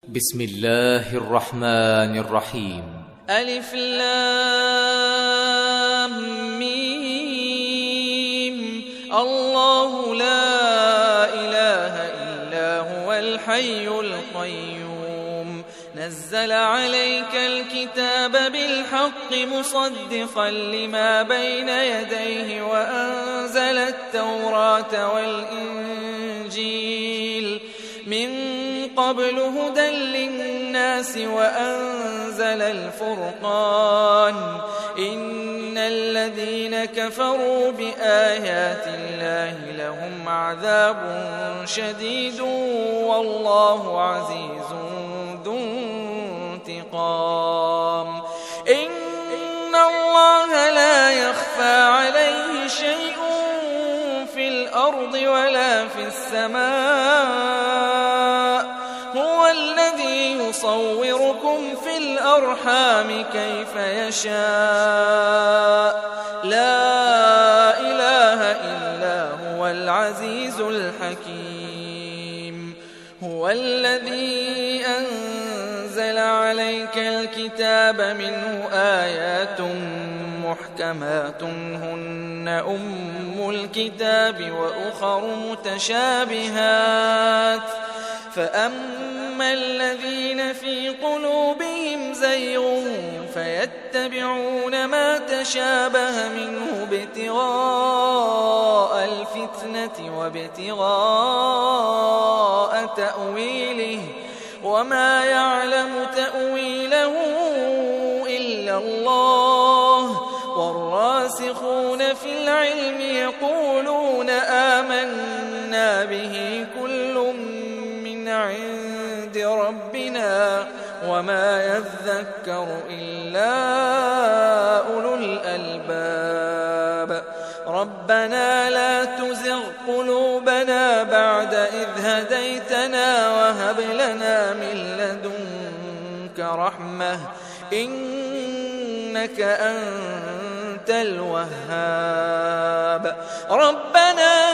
بسم الله الرحمن الرحيم. ألف لام ميم. الله لا إله إلا هو الحي القيوم. نزل عليك الكتاب بالحق مصدقا لما بين يديه وأنزل التوراة والإنجيل من قبل هدى للناس وأنزل الفرقان. إن الذين كفروا بآيات الله لهم عذاب شديد والله عزيز ذو انتقام. إن الله لا يخفى عليه شيء في الأرض ولا في السماء. هو الذي يصوركم في الأرحام كيف يشاء. لا إله إلا هو العزيز الحكيم. هو الذي أنزل عليك الكتاب منه آيات محكمات هن أم الكتاب وأخر متشابهات. فأما الذين في قلوبهم زيغ فيتبعون ما تشابه منه ابتغاء الفتنة وابتغاء تأويله وما يعلم تأويله إلا الله. والراسخون في العلم يقولون آمنا به كل من عند ربنا وما يذكر إلا أولو الألباب. ربنا لا تزغ قلوبنا بعد إذ هديتنا وهب لنا من لدنك رحمة إنك أنت الوهاب. ربنا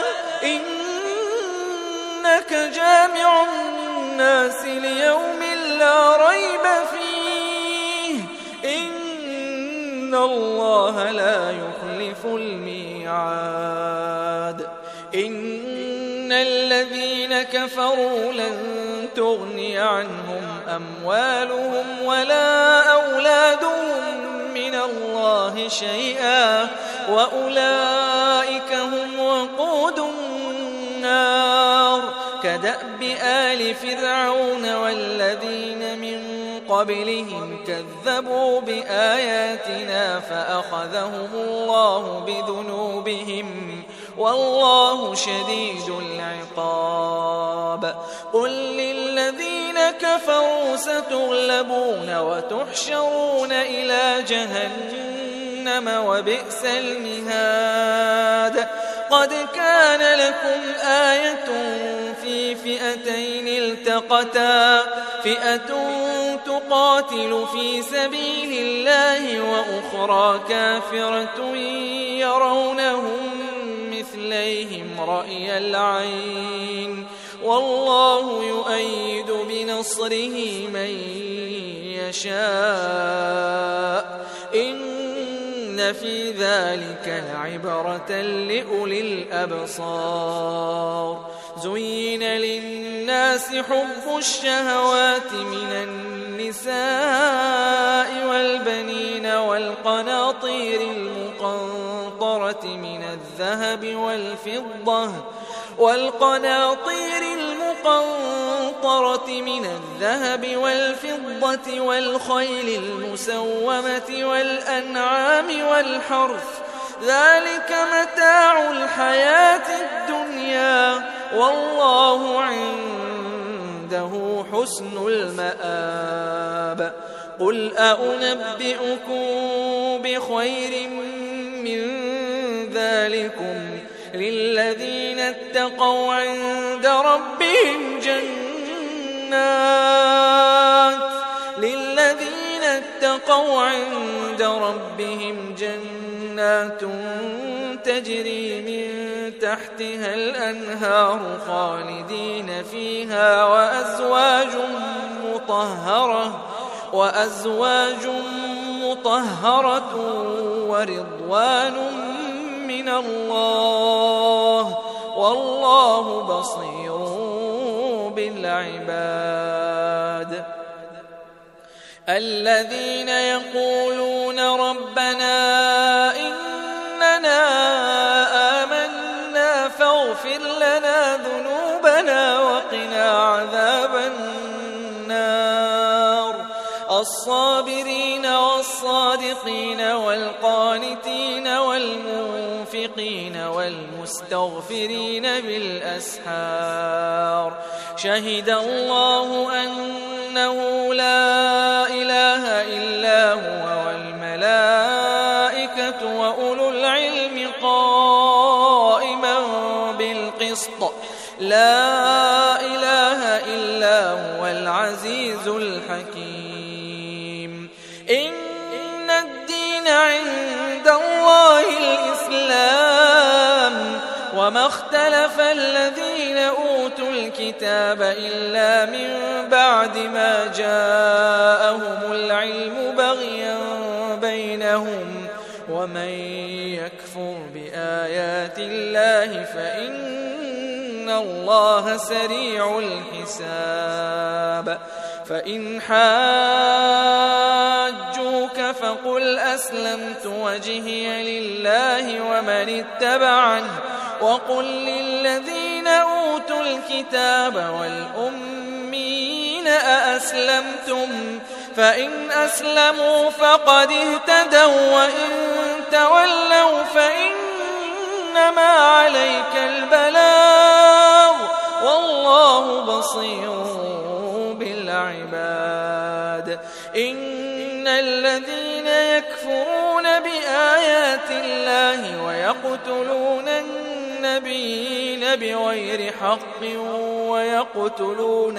إنك جامع الناس ليوم لا ريب فيه إن الله لا يخلف الميعاد. إن الذين كفروا لن تغني عنهم أموالهم ولا أولادهم من الله شيئا وأولئك هم وقود النار. كدأب آل فرعون والذين من قبلهم كذبوا بآياتنا فأخذهم الله بذنوبهم والله شديد العقاب. قل للذين كفروا ستغلبون وتحشرون إلى جهنم وبئس المهاد. قد كان لكم آية في فئتين التقتا فئة تقاتل في سبيل الله وأخرى كافرة يرونهم مثليهم رأي العين والله يؤيد بنصره من يشاء. إن في ذلك لعبرة لأولي الأبصار. زين للناس حب الشهوات من النساء والبنين والقناطير المقنطرة من الذهب والفضة والخيل المسومة والأنعام والحرث ذلك متاع الحياة الدنيا والله عنده حسن المآب. قل أنبئكم بخير من ذلكم للذين اتقوا عند ربهم جنات تجري من تحتها الأنهار خالدين فيها وأزواج مطهرة وأزواج مطهرة ورضوان من الله والله بصير بالعباد. الذين يقولون ربنا إننا آمنا فاغفر لنا ذنوبنا وقنا عذاب النار. الصابرين والصادقين والقانتين والمنفقين والمستغفرين بالأسحار. شهد الله أنه لا إله إلا هو والملائكة وأولو العلم قائما بالقسط. لا إله إلا هو العزيز الحكيم. إن الدين عند الله الإسلام وما اختلف الذين أوتوا الكتاب إلا من بعد ما جاءهم العلم بغيا بينهم ومن يكفر بآيات الله فإن الله سريع الحساب. فإن حاجوك فقل أسلمت وجهي لله ومن اتبعني وقل للذين أوتوا الكتاب والأميين أأسلمتم فإن أسلموا فقد اهتدوا وإن تولوا فإنما عليك البلاغ والله بصير بالعباد. إن الذين يكفرون بآيات الله ويقتلون النبيين بغير حق ويقتلون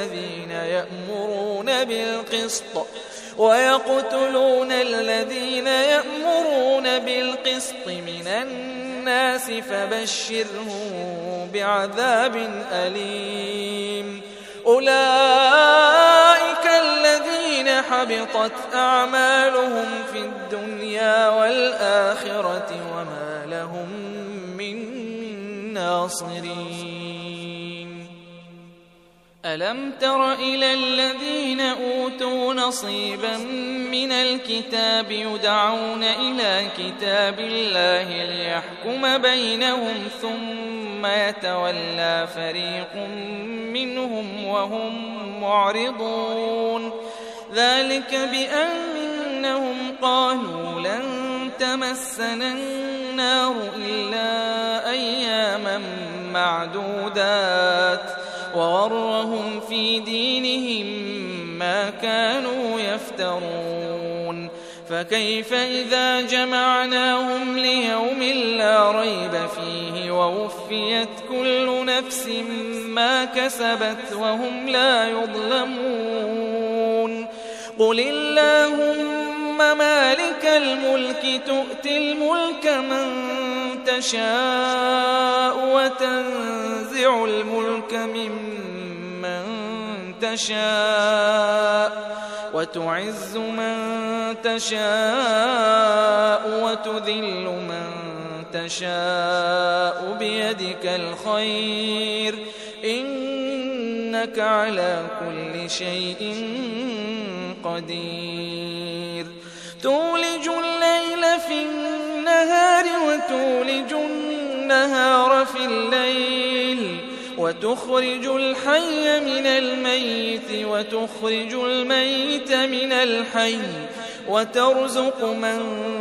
الذين يأمرون بالقسط من الناس فبشرهم بعذاب أليم. أولئك الذين حبطت أعمالهم في الدنيا والآخرة وما لهم من ناصرين. ألم تر إلى الذين أوتوا نصيبا من الكتاب يدعون إلى كتاب الله ليحكم بينهم ثم يتولى فريق منهم وهم معرضون. ذلك بأنهم قالوا لن تمسنا النار إلا أياما معدودات وغرهم في دينهم ما كانوا يفترون. فكيف إذا جمعناهم ليوم لا ريب فيه ووفيت كل نفس ما كسبت وهم لا يظلمون. قل اللهم مالك الملك تؤتي الملك من تشاء وتنزع الملك ممن تشاء وتعز من تشاء وتذل من تشاء بيدك الخير إنك على كل شيء قدير. تولج الليل في النهار وتولج النهار في الليل وتخرج الحي من الميت وتخرج الميت من الحي وترزق من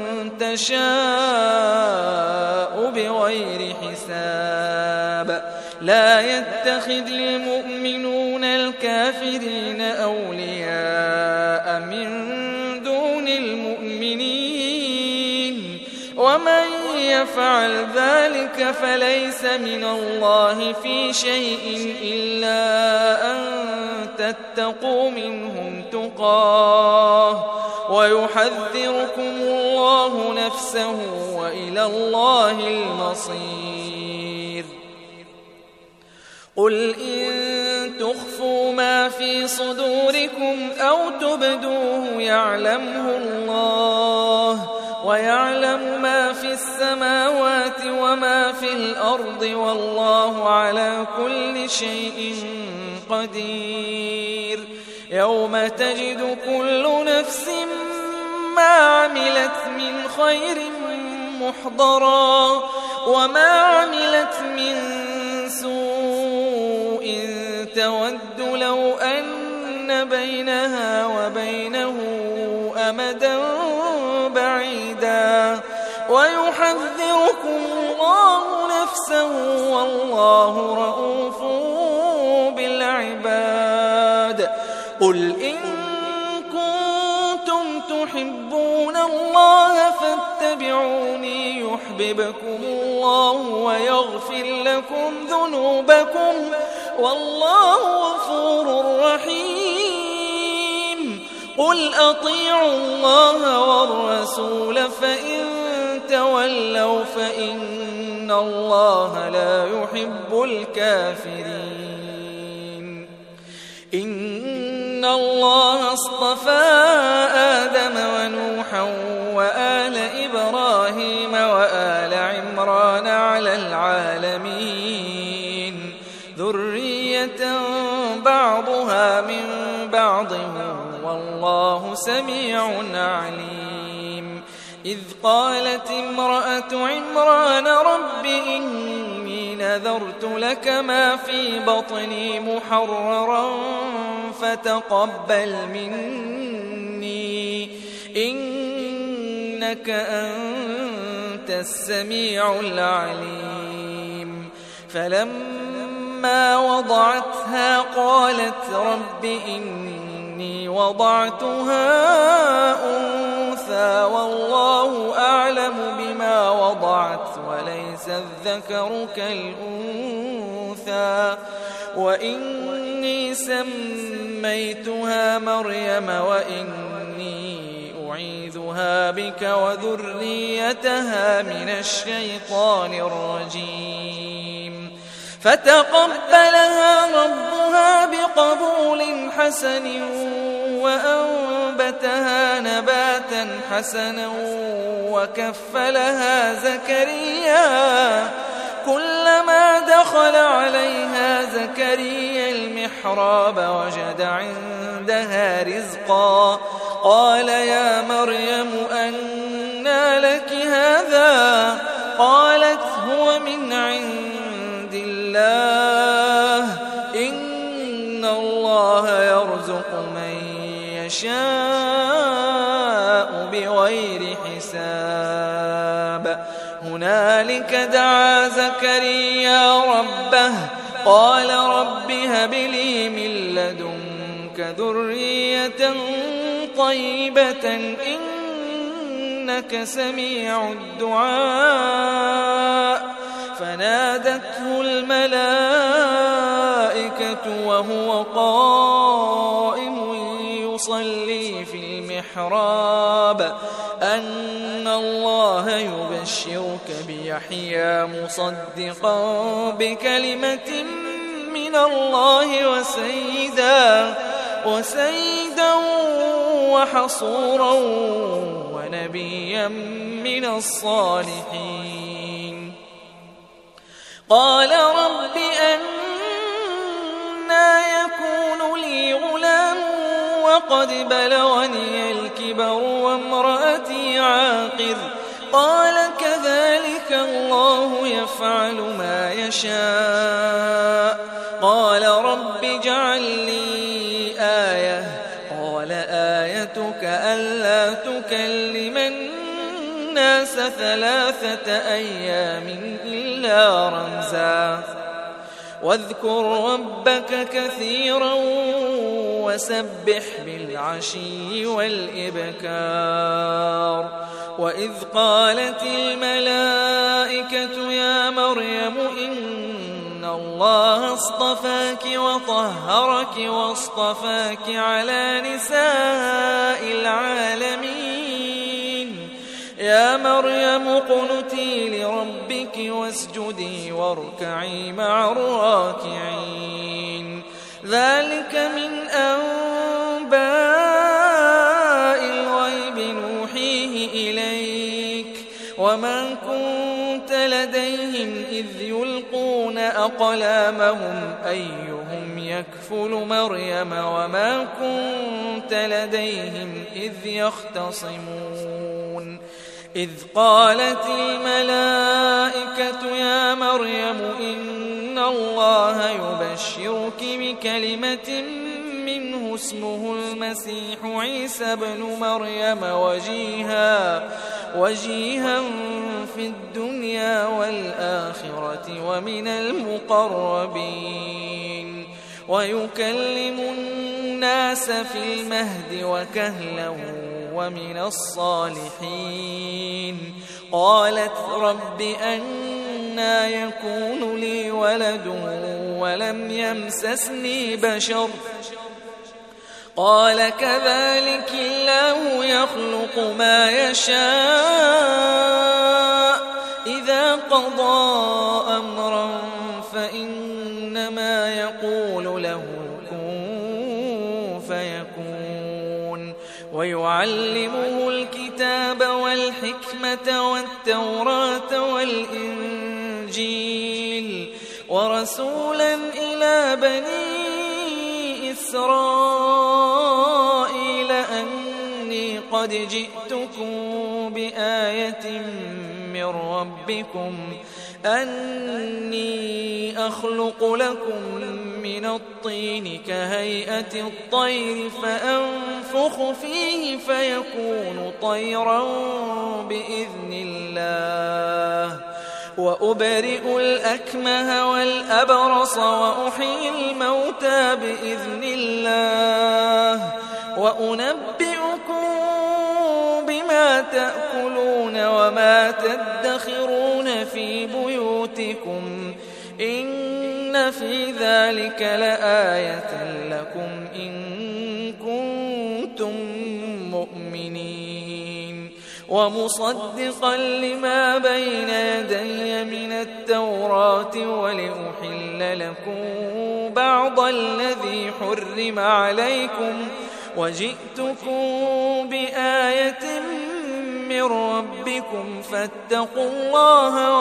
تشاء بغير حساب. لا يتخذ المؤمنون الكافرين أولياء من دون المؤمنين ومن يفعل ذلك فليس من الله في شيء إلا أن تتقوا منهم تقاه ويحذركم الله نفسه وإلى الله المصير. قل إن تخفوا ما في صدوركم أو تبدوه يعلمه الله ويعلم ما في السماوات وما في الأرض والله على كل شيء قدير. يوم تجد كل نفس ما عملت من خير محضرا وما عملت من سوء تود لو أن بينها وبينه أمدا بعيدا ويحذركم الله نفسه والله رؤوف بالعباد. قل إن كنتم تحبون الله فاتبعوني يحببكم الله ويغفر لكم ذنوبكم والله غفور رحيم. قل أطيعوا الله والرسول فإن تولوا فإن الله لا يحب الكافرين. إن الله اصطفى آدم ونوحا وآل إبراهيم وآل عمران على العالمين ذرية بعضها من بعض والله سميع عليم. إذ قالت امرأة عمران رب إني نذرت لك ما في بطني محررا فتقبل مني إنك أنت السميع العليم. فلما وضعتها قالت رب إني وضعتها أنثى والله أعلم بما وضعت وليس الذكر كالأنثى وإني سميتها مريم وإني أعيذها بك وذريتها من الشيطان الرجيم. فتقبلها ربها بقبول حسن وأنبتها نباتا حسنا وكفلها زكريا. كلما دخل عليها زكريا المحراب وجد عندها رزقا قال يا مريم أنى لك هذا؟ قالت هو من عند الله إن الله يرزق من يشاء بغير حساب. هنالك دعا زكريا ربه قال رب هب لي من لدنك ذرية طيبة إنك سميع الدعاء. فنادته الملائكة وهو قائم يصلي في المحراب أن الله يبشرك بيحيى مصدقا بكلمة من الله وسيدا وحصورا ونبيا من الصالحين. قال رب أنى يكون لي غلام وقد بلغني الكبر وامرأتي عاقر؟ قال كذلك الله يفعل ما يشاء. قال رب اجعل لي آية. قال آيتك ألا تكلم الناس 3 أيام إلا رمزا. واذكر ربك كثيرا وسبح بالعشي والإبكار. وإذ قالت الملائكة يا مريم إن الله اصطفاك وطهرك واصطفاك على نساء العالمين. يا مريم اقنتي لربك واسجدي واركعي مع الراكعين. ذلك من أنباء الغيب نوحيه إليك وما كنت لديهم إذ يلقون أقلامهم أيهم يكفل مريم وما كنت لديهم إذ يختصمون إذ قالت الملائكة يا مريم إن الله يبشرك بكلمة منه اسمه المسيح عيسى بن مريم وجيها في الدنيا والآخرة ومن المقربين ويكلم الناس في المهد وكهلا ومن الصالحين قالت رب أنى يكون لي ولد ولم يمسسني بشر قال كذلك الله يخلق ما يشاء إذا قضى أمرا فإنما يقول له كن فيكون ويعلمه الكتاب والحكمة والتوراة والإنجيل ورسولا إلى بني إسرائيل أني قد جئتكم بآية من ربكم أني أخلق لكم من الطين كهيئة الطير فأنفخ فيه فيكون طيرا بإذن الله وأبرئ الأكمه والأبرص وأحيي الموتى بإذن الله وأنبئكم بما تأكلون وما تدخرون في بيوتكم إن في ذلك لآية لكم إن كنتم مؤمنين ومصدقا لما بين يدي من التوراة ولأحل لكم بعض الذي حرم عليكم وجئتكم بآية من ربكم فاتقوا الله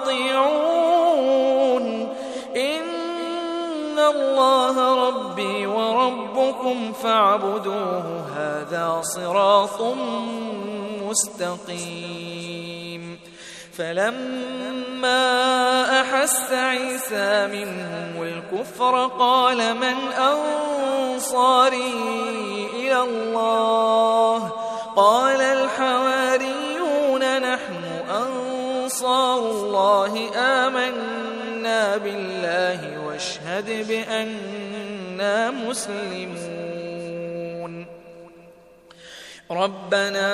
وأطيعون إن الله ربي وربكم فاعبدوه هذا صراط مستقيم فلما أحس عيسى منهم الكفر قال من أنصاري إلى الله قال الحواريون نحن أنصار الله آمنا بالله واشهد بأننا مسلمون ربنا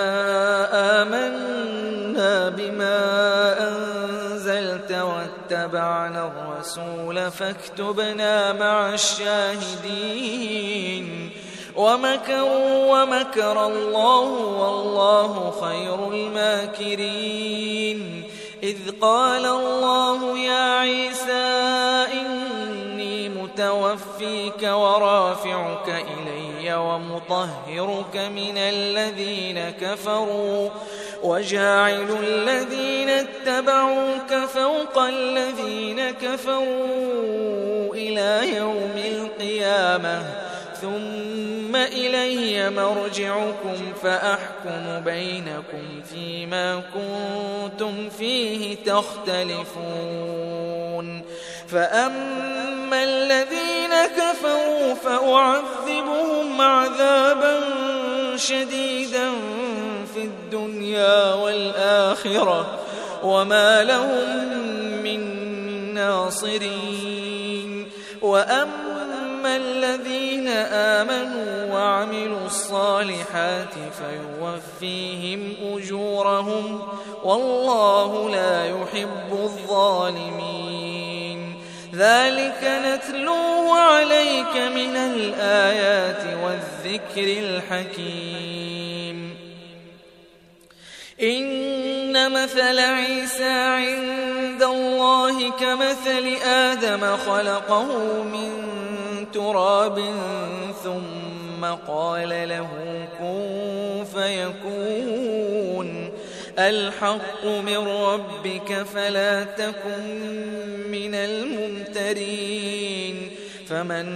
آمنا بما أنزلت واتبعنا الرسول فاكتبنا مع الشاهدين ومكروا ومكر الله والله خير الماكرين إذ قال الله يا عيسى إني متوفيك ورافعك إلي ومطهرك من الذين كفروا وجاعل الذين اتبعوك فوق الذين كفروا إلى يوم القيامة ثم إلي مرجعكم فأحكم بينكم فيما كنتم فيه تختلفون فأما الذين كفروا فأعذبهم عذابا شديدا في الدنيا والآخرة وما لهم من ناصرين وأما الذين آمنوا وعملوا الصالحات فيوفيهم أجورهم والله لا يحب الظالمين ذلك نتلوه عليك من الآيات والذكر الحكيم إن مثل عيسى عند الله كمثل آدم خلقه من تراب ثم قال له كن فيكون الحق من ربك فلا تكن من الممترين فمن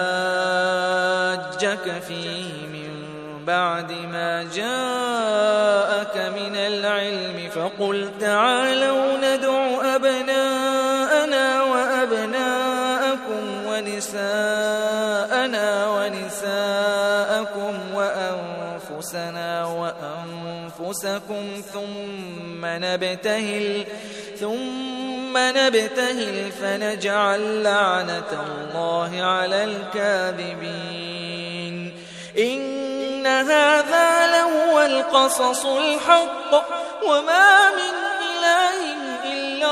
حاجك فيه من بعد ما جاءك من العلم فقل تعالوا ندع أبناءنا وأبناءكم ونساءنا ونساءكم وأنفسنا وأنفسكم ثم نبتهل فنجعل لعنة الله على الكاذبين إن هذا لهو القصص الحق وما من إله إلا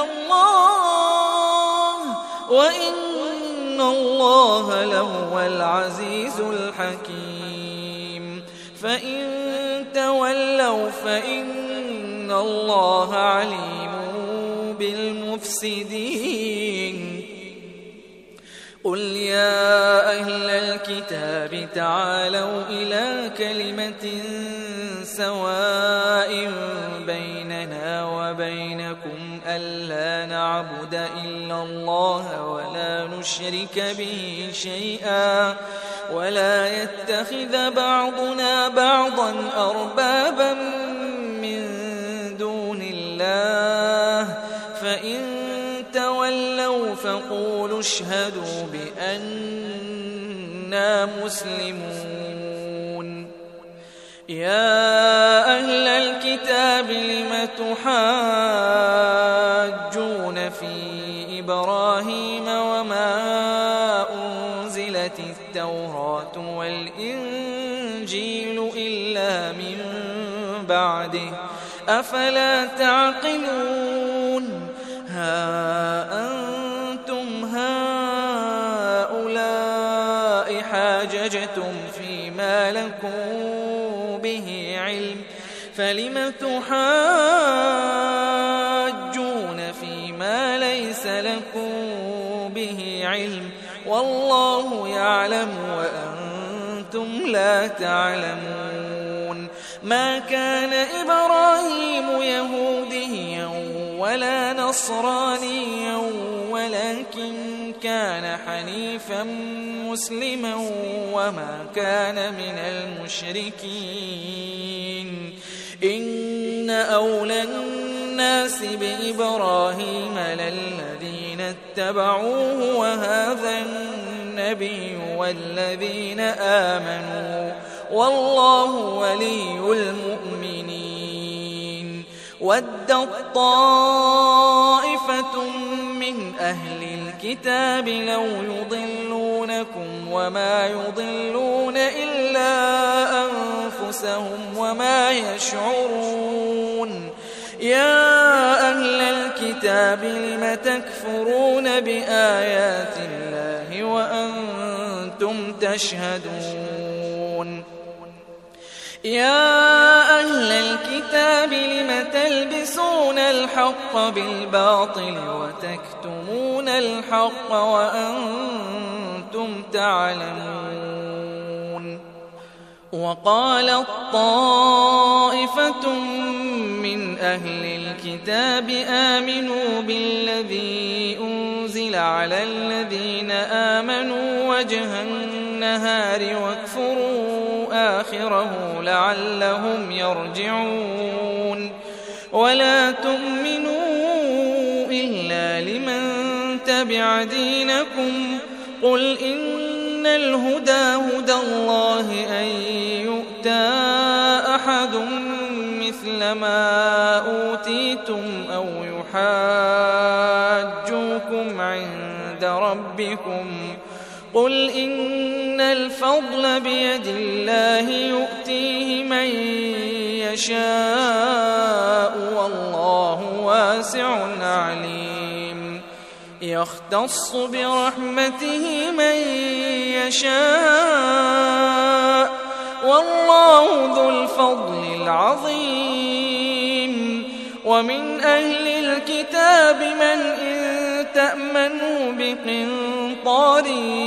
الله وإن الله لهو العزيز الحكيم فإن تولوا فإن الله عليم بالمفسدين قل يا أهل الكتاب تعالوا إلى كلمة سواء بيننا وبينكم ألا نعبد إلا الله ولا نشرك به شيئا ولا يتخذ بعضنا بعضا أربابا من دون الله فإن تولوا فقولوا اشهدوا بأننا مسلمون يا أهل الكتاب لم تحاجون في إبراهيم وما أنزلت التوراة والإنجيل إلا من بعده أفلا تعقلون أنتم هؤلاء حاججتم فيما لكم به علم فلم تحاجون فيما ليس لكم به علم والله يعلم وأنتم لا تعلمون ما كان إبراهيم يهوديا ولا نصرانيا ولكن كان حنيفا مسلما وما كان من المشركين إن أولى الناس بإبراهيم للذين اتبعوه وهذا النبي والذين آمنوا والله ولي المؤمنين ودت طائفة من أهل الكتاب لو يضلونكم وما يضلون إلا أنفسهم وما يشعرون يا أهل الكتاب لم تكفرون بآيات الله وأنتم تشهدون يا أهل الكتاب لم تلبسون الحق بالباطل وتكتمون الحق وأنتم تعلمون وقالت طائفة من أهل الكتاب آمنوا بالذي أنزل على الذين آمنوا وجه النهار واكفروا آخره لعلهم يرجعون ولا تؤمنوا إلا لمن تبع دينكم قل إن الهدى هدى الله أن يؤتى أحد مثل ما أوتيتم أو يحاجوكم عند ربكم قل إن الفضل بيد الله يؤتيه من يشاء والله واسع عليم يختص برحمته من يشاء والله ذو الفضل العظيم ومن أهل الكتاب من إن تأمنه بقنطار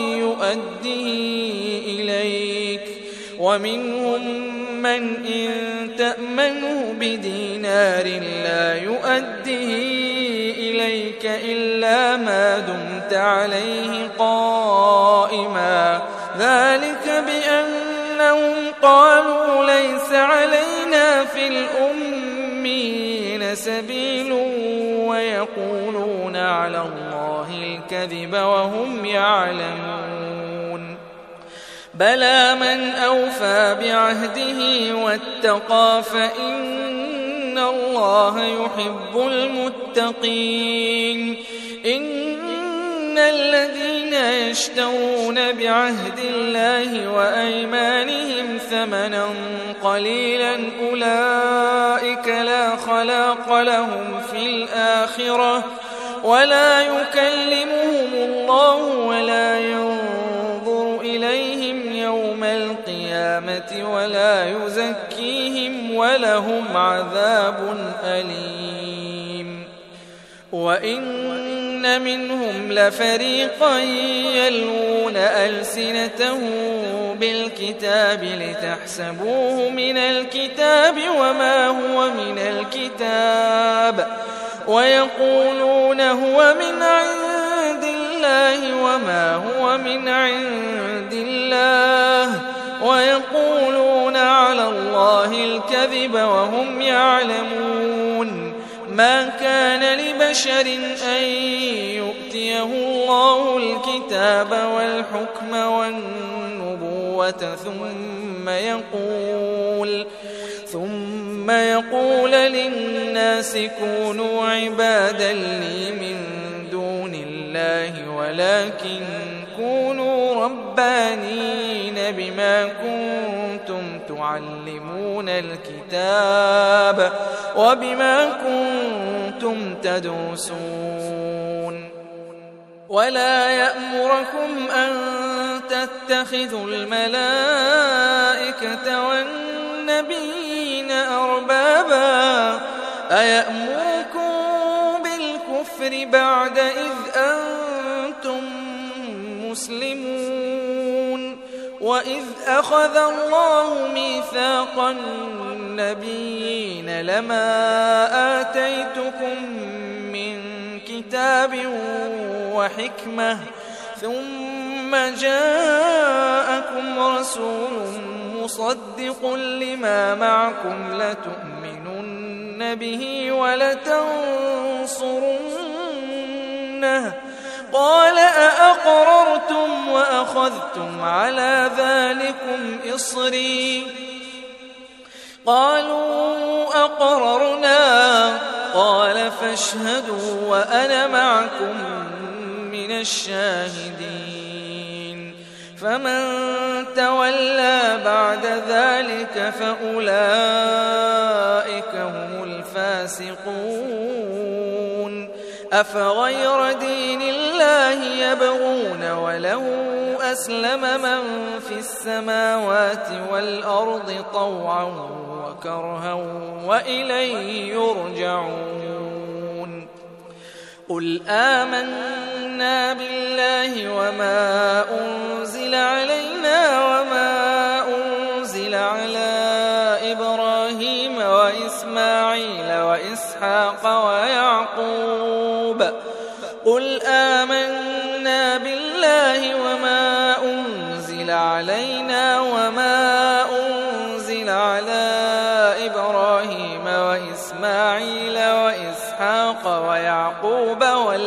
يؤديه إليك ومنهم من إن تأمنه بدينار لا يؤديه إليك إلا ما دمت عليه قائما ذلك بأنهم قالوا ليس علينا في الأمين سبيل ويقولون على الله الكذب وهم يعلمون بلى من أوفى بعهده واتقى فإن الله يحب المتقين إن الذين يشترون بعهد الله وأيمانهم ثمنا قليلا أولئك لا خلاق لهم في الآخرة ولا يكلمهم الله ولا ينظر إليهم يوم القيامة ولا يزكيهم ولهم عذاب أليم وإن منهم لفريقا يلوون ألسنتهم بالكتاب لتحسبوه من الكتاب وما هو من الكتاب ويقولون هو من عند الله وما هو من عند الله ويقولون على الله الكذب وهم يعلمون ما كان لبشر أن يؤتيه الله الكتاب والحكم والنبوة ثم يقول للناس كونوا عبادا لي من دون الله ولكن كونوا ربانين بما كنتم تعلمون الكتاب وبما كنتم تدرسون ولا يأمركم أن تتخذوا الملائكة والنبيين أربابا أيأمركم بالكفر بعد إذ أنتم مسلمون وإذ أخذ الله ميثاق النبيين لما آتيتكم من كتاب وحكمة ثم جاءكم رسول مصدق لما معكم لتؤمنن به ولتنصرنه قال أأقررتم وأخذتم على ذلكم إصري قالوا أقررنا قال فاشهدوا وأنا معكم من الشاهدين فمن تولى بعد ذلك فأولئك هم الفاسقون أفغير دين الله يبغون وله أسلم من في السماوات والأرض طوعا وكرها وإليه يرجعون قل آمنا بالله وما أنزل علينا وما أنزل على إبراهيم وإسماعيل وإسحاق ويعقوب قل آمنا بالله وما أنزل علينا وما أنزل على إبراهيم وإسماعيل وإسحاق ويعقوب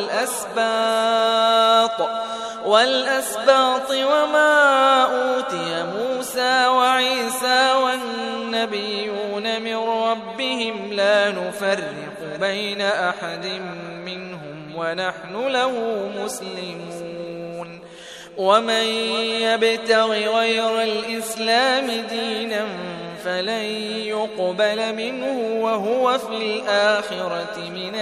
والأسباط وما أوتي موسى وعيسى والنبيون من ربهم لا نفرق بين أحد منهم ونحن له مسلمون ومن يبتغ غير الإسلام دينا فلن يقبل منه وهو في الآخرة من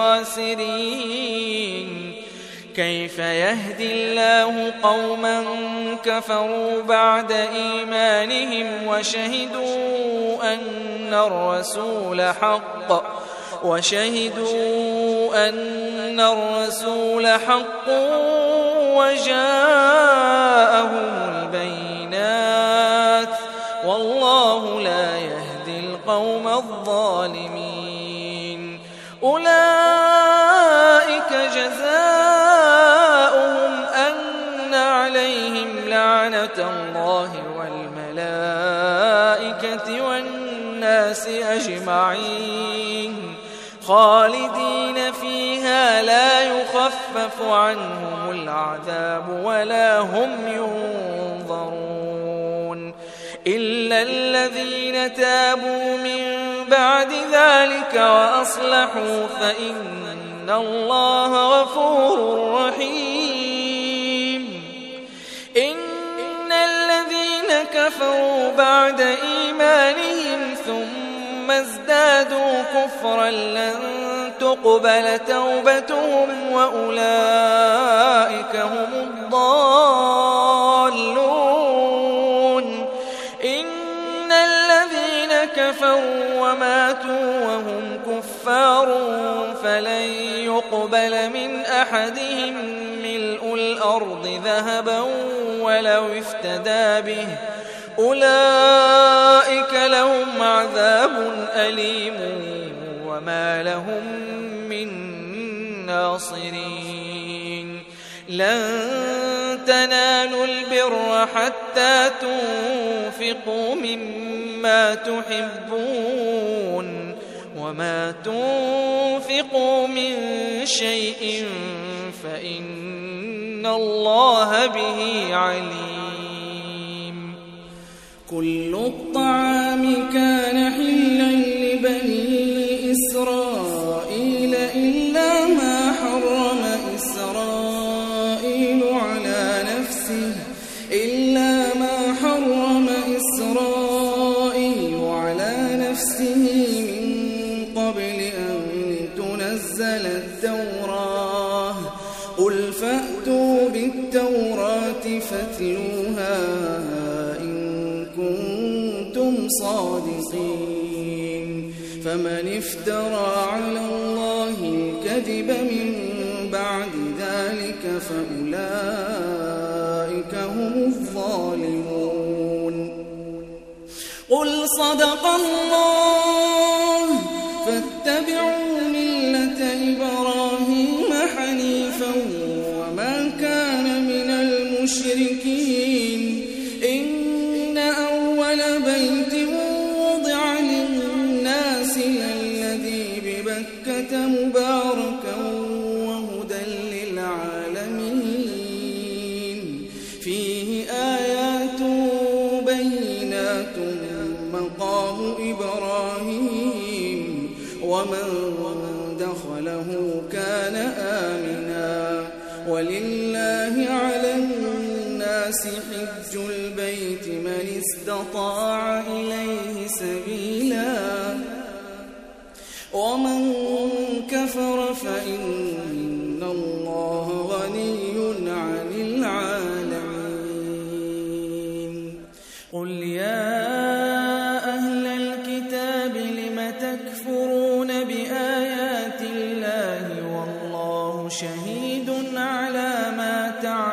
الخاسرين كيف يهدي الله قوما كفروا بعد إيمانهم وشهدوا أن الرسول حق وشهدوا أن الرسول حق وجاءهم البينات والله لا يهدي القوم الظالمين. أولئك جزاؤهم أن عليهم لعنة الله والملائكة والناس أجمعين خالدين فيها لا يخفف عنهم العذاب ولا هم ينظرون إلا الذين تابوا من بعد ذلك وأصلحوا فإن الله غفور رحيم. إن الذين كفروا بعد إيمانهم ثم ازدادوا كفرا لن تقبل توبتهم وأولئك هم الضالون. إن الذين كفروا وماتوا وهم كفار فلن يقبل من أحدهم ملء الأرض ذهبا ولو افتدى به أولئك لهم عذاب أليم وما لهم من ناصرين. لن تنالوا البر حتى تنفقوا مما تحبون وما تنفقوا من شيء فإن الله به عليم. كل الطعام كان حلا لبني إسرائيل إلا ما حرم إسرائيل على نفسه من قبل أن تنزل التوراة. قل فأتوا بالتوراة فاتلوها إن كنتم صادقين. فمن افترى على الله الكذب من بعد ذلك فأولئك هم الظالمون. قل صدق الله فاتبعوا ملة إبراهيم حنيفا وما كان من المشركين. إن أول بيت وضع للناس الذي ببكة مباركا وهدى للعالمين فيه آيات بينات مقام إبراهيم ومن دخله كان آمنا ولله على الناس حج البيت من استطاع إليه سبيلا ومن كفر فإن الله غني عن العالمين. قل يا أهل الكتاب لم تكفرون بآيات الله والله شهيد على ما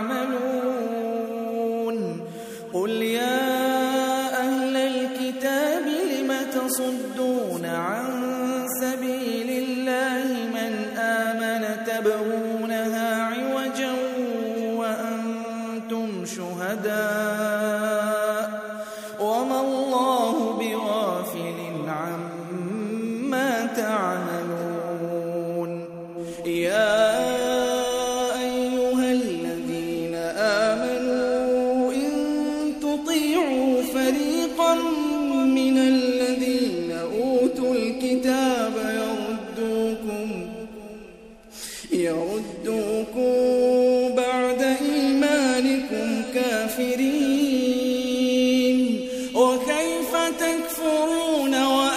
تعملون. قل يا أهل الكتاب لم تصدون عن سبيل الله من آمن تبغونها عوجا وأنتم شهداء وما الله بغافل عما تعملون. يا أيها الذين آمنوا إن تطيعوا فريقا من الذين أوتوا الكتاب يردوكم بعد إيمانكم كافرين. وكيف تكفرون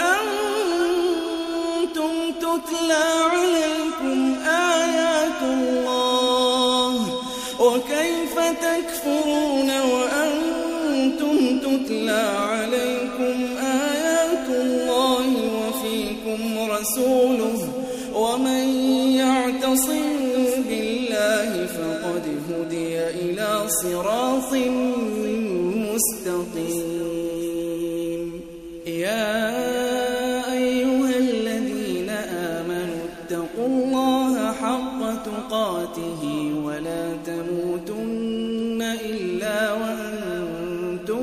وأنتم تتلى عليكم آيات الله وكيف تكفرون وأنتم تتلى عليكم آيات الله وفيكم رسوله صراط مستقيم. يا أيها الذين آمنوا اتقوا الله حق تقاته ولا تموتن إلا وأنتم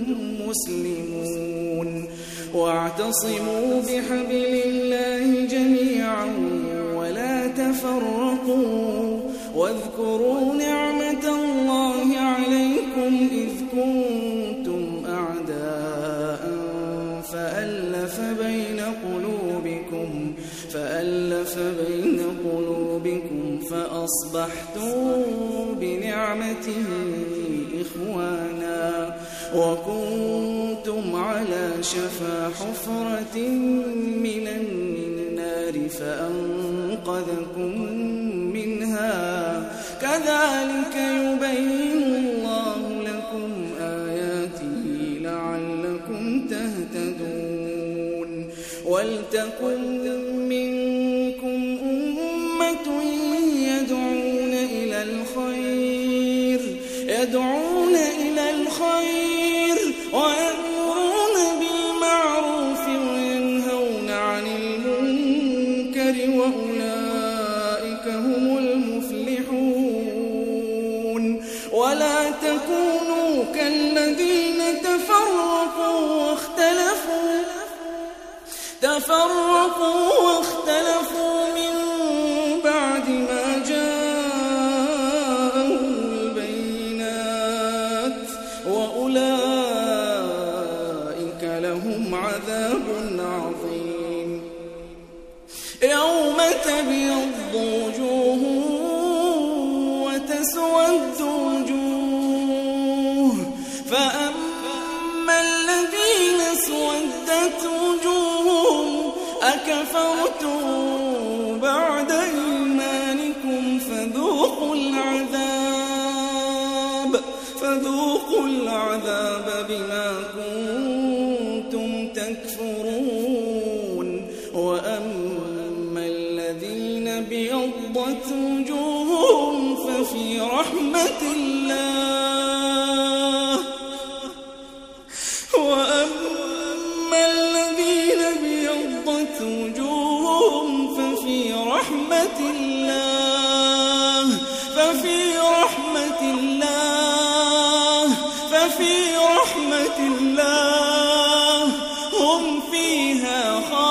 مسلمون. واعتصموا بحبل الله جميعا ولا تفرقوا واذكروا نعمة الله عليكم إذ كنتم أعداء فألف بين قلوبكم فأصبحتم بنعمته إخوانا وكنتم على شفا حفرة من النار فأنقذكم منها. كذلك يبين الله لكم آياته لعلكم تهتدون. ولتكن منكم أمة يدعون إلى الخير ويأمرون بالمعروف وينهون عن المنكر وأولئك هم المفلحون. ولا تكونوا كالذين تفرقوا واختلفوا من بعد ما جاءهم البينات وأولئك لهم عذاب عظيم. يوم تبيض وجوه وتسود وجوه فأما الذين اسودت وجوههم أكفرتم بعد إيمانكم فذوقوا العذاب بما كنتم تكفرون. وأما الذين ابيضت وجوههم ففي رحمة الله ففي رحمة الله هم فيها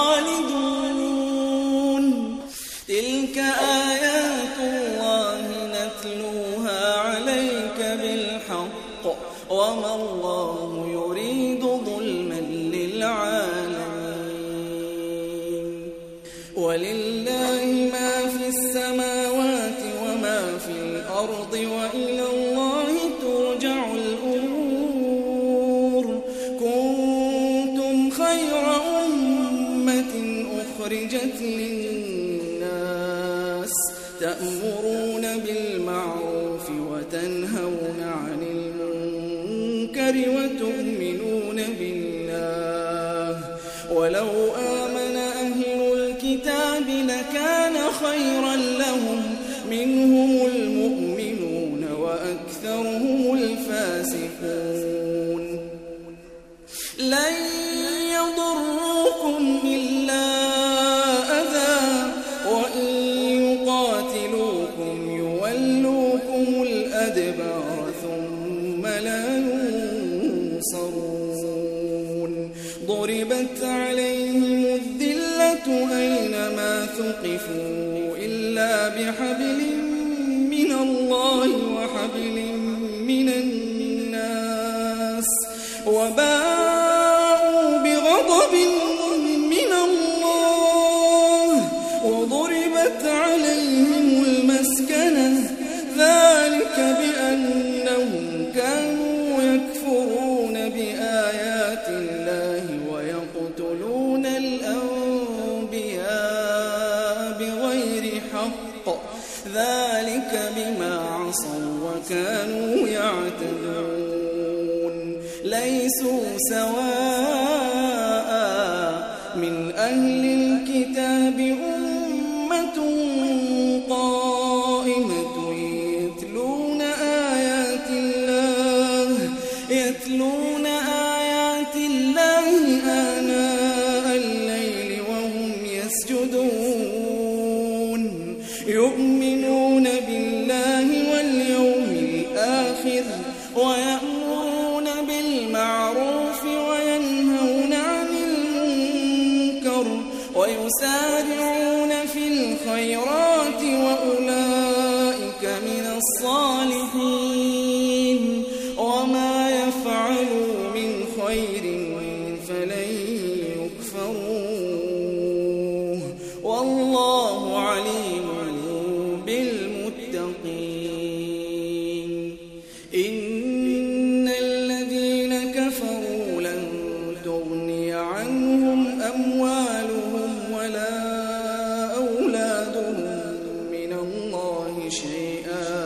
خالدون. تلك آيات الله نتلوها عليك بالحق وما الله يريد ظلما للعالمين. ولله ما في السماوات وما في الأرض وإلى الله ترجع الأمور. كنتم خير أمة أخرجت للناس تأمرون بالمعروف وتنهون عن المنكر وتؤمنون بالله. ولو آمن أهل الكتاب لكان خيرا لهم منهم المؤمنون وأكثرهم الفاسقون. لن يضروكم إلا أذى وإن يقاتلوكم يولوكم الأدبار ثم لا ينصرون. ضربت عليهم الذلة أينما ثقفوا إلا بحبل من الله وحبل من الناس وباءوا بغضب من الله وضربت عليهم المسكنة ذلك بأنهم كانوا يكفرون بآيات الله ويقتلون الأنبياء بغير حق ذلك بما عصوا وكانوا يعتدون. ليسوا سواء من أهل الكتاب أمة قائمة يتلون آيات الله ويسارعون في الخيرات وأولئك من الصالحين وما يفعلوا من خير فلن يكفروه والله عليم بالمتقين. إن الذين كفروا لن تغني عنهم أموالهم ولا أولادهم من الله شيئا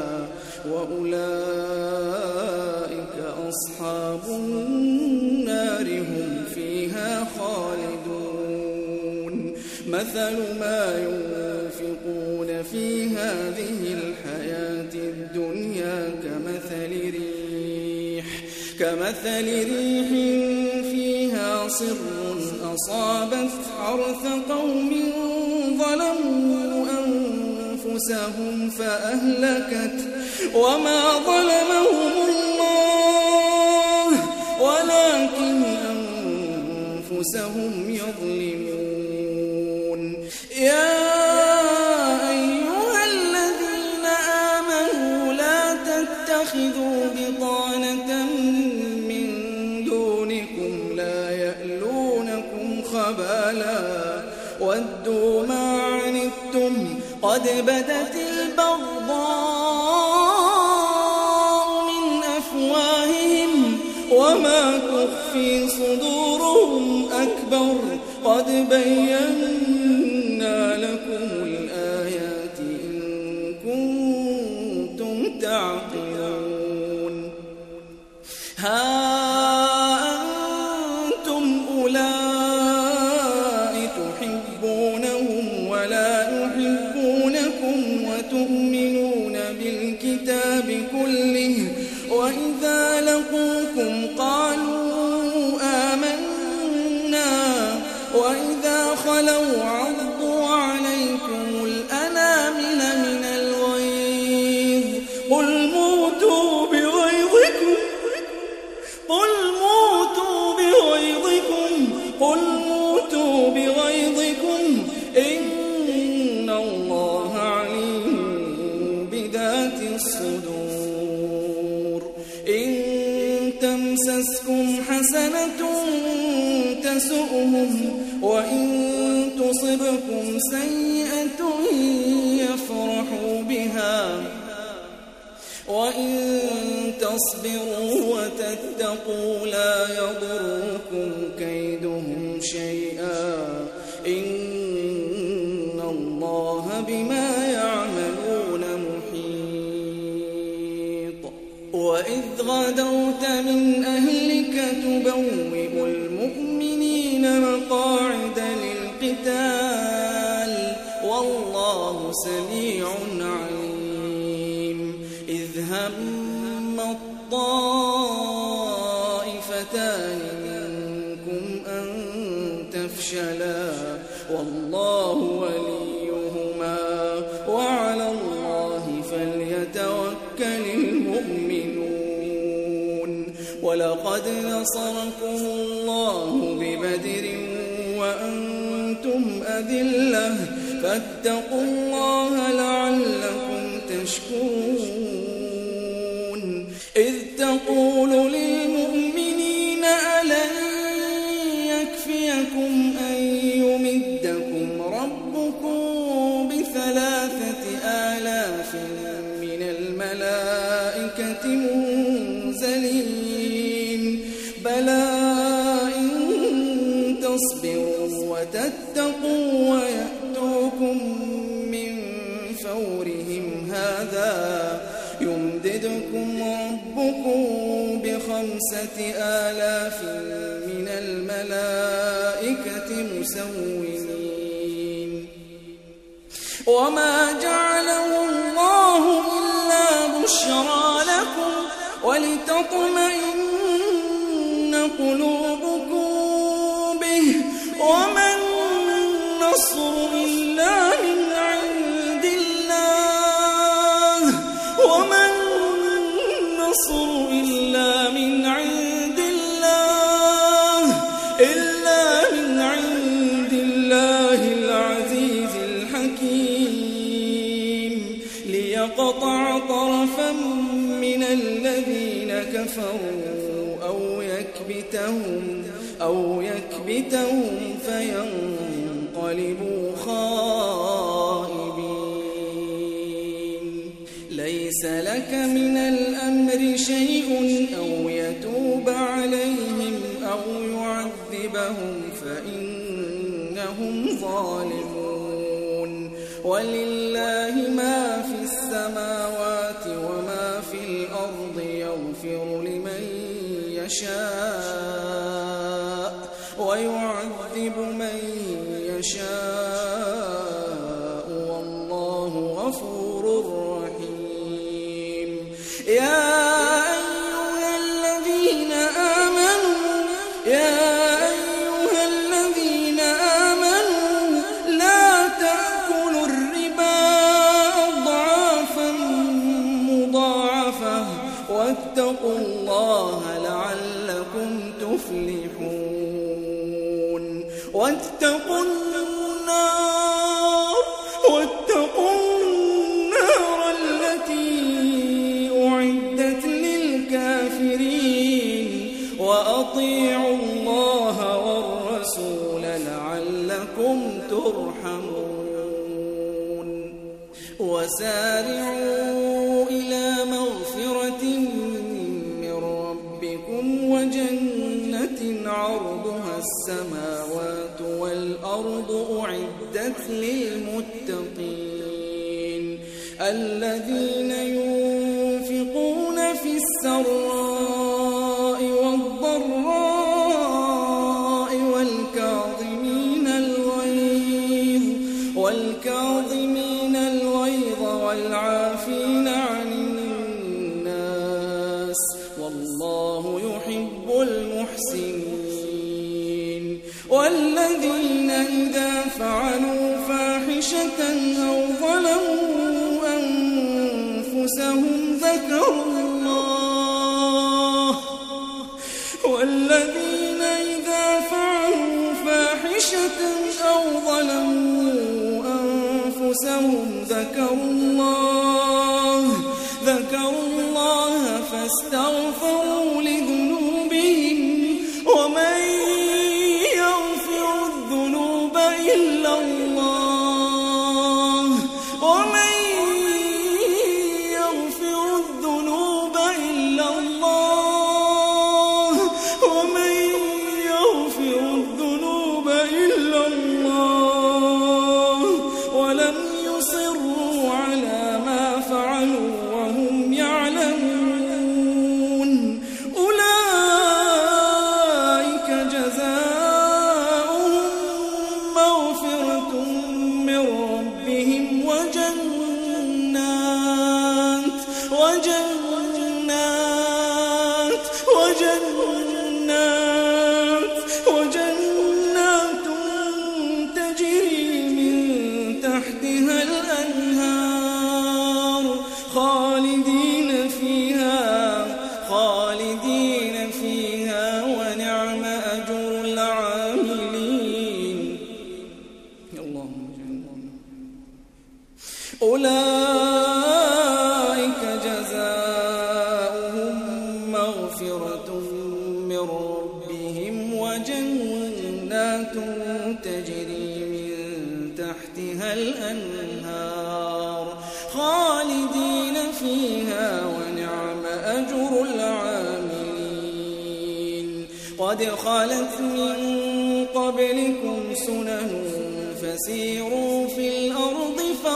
وأولئك أصحاب النار هم فيها خالدون. مثل ما ينفقون في هذه الحياة الدنيا كمثل ريح فيها صر أصابت حرث قوم ظلموا أنفسهم فأهلكت وما ظلمهم الله ولكن أنفسهم يظلمون. يا أيها الذين آمنوا لا تتخذوا بطانة من دونكم لا يألونكم خبالا ودوا ما عنتم قد بدت البغضاء من أفواههم وما تخفي صدورهم أكبر قد بينا لكم الآيات إن كنتم تعقلون. ها أنتم أولئك تحبونهم ولا يحبونكم وتؤمنون بالكتاب كله وإذا لقوكم قالوا آمنا وإذا خلوا عضوا عليكم الأنامل من الغيظ قل موتوا بغيظكم إن الله عليم بذات الصدور. إن تمسسكم حسنة تسؤهم وإن تصبكم سيئة يفرحوا بها وإن تصبروا وتتقوا لا يضركم كيدهم شيئا إن الله بما يعملون محيط. وإذ غدوت من أهلك تبوئ المؤمنين مقاعد للقتال والله سميع عليم. إذ هم الطائفتان منكم أن تفشلا والله وليهما وعلى الله فليتوكل المؤمنون. ولقد نصركم الله ببدر وأنتم أذلة فاتقوا الله لعلكم تشكرون. إذ تقول للمؤمنين ألن يكفيكم أن يمدكم ربكم ب3,000 من الملائكة منزلين بلى إن تصبروا وتتقوا ويأتوكم من فورهم هذا يمددكم ربكم ب5,000 من الملائكة مسومين. وما جعله الله إلا بشرى لكم ولتطمئن قلوبكم به وما النصر إلا من عند الله وما النصر إلا من عند الله كفروا أو يكبتهم فينقلبوا خائبين. ليس لك من الأمر شيء أو يتوب عليهم أو يعذبهم فإنهم ظالمون. ولله ما في السماوات وما في الأرض يغفر لمن يشاء ويعذب من يشاء والله غفور رحيم. يا أيها الذين آمنوا لا تأكلوا الربا أضعافا مضاعفة واتقوا الله لعلكم تفلحون. واتقوا النار التي أعدت للكافرين وأطيعوا الله والرسول لعلكم ترحمون. وسارعوا إلى مغفرة من ربكم وجنة عرضها السماوات والأرض أعدت للمتقين الذين ينفقون في السراء والضراء والكاظمين الغيظ والعافين عن الناس والله يحب المحسنين. والذين إذا فعلوا فاحشة أو ظلموا أنفسهم ذكروا الله فاستغفروا لذنوبهم ومن يغفر الذنوب إلا الله ولم يصروا على ما فعلوا وهم يعلمون. أولئك جزاؤهم مغفرة من ربهم وجنات تجري من تحتها الأنهار خالدين فيها ونعم أجر العاملين. أولئك جزاؤهم مغفرة من ربهم وجنات تجري من تحتها الأنهار خالدين فيها ونعم أجر العاملين. قد خلت من قبلكم سنن فسيروا في الأرض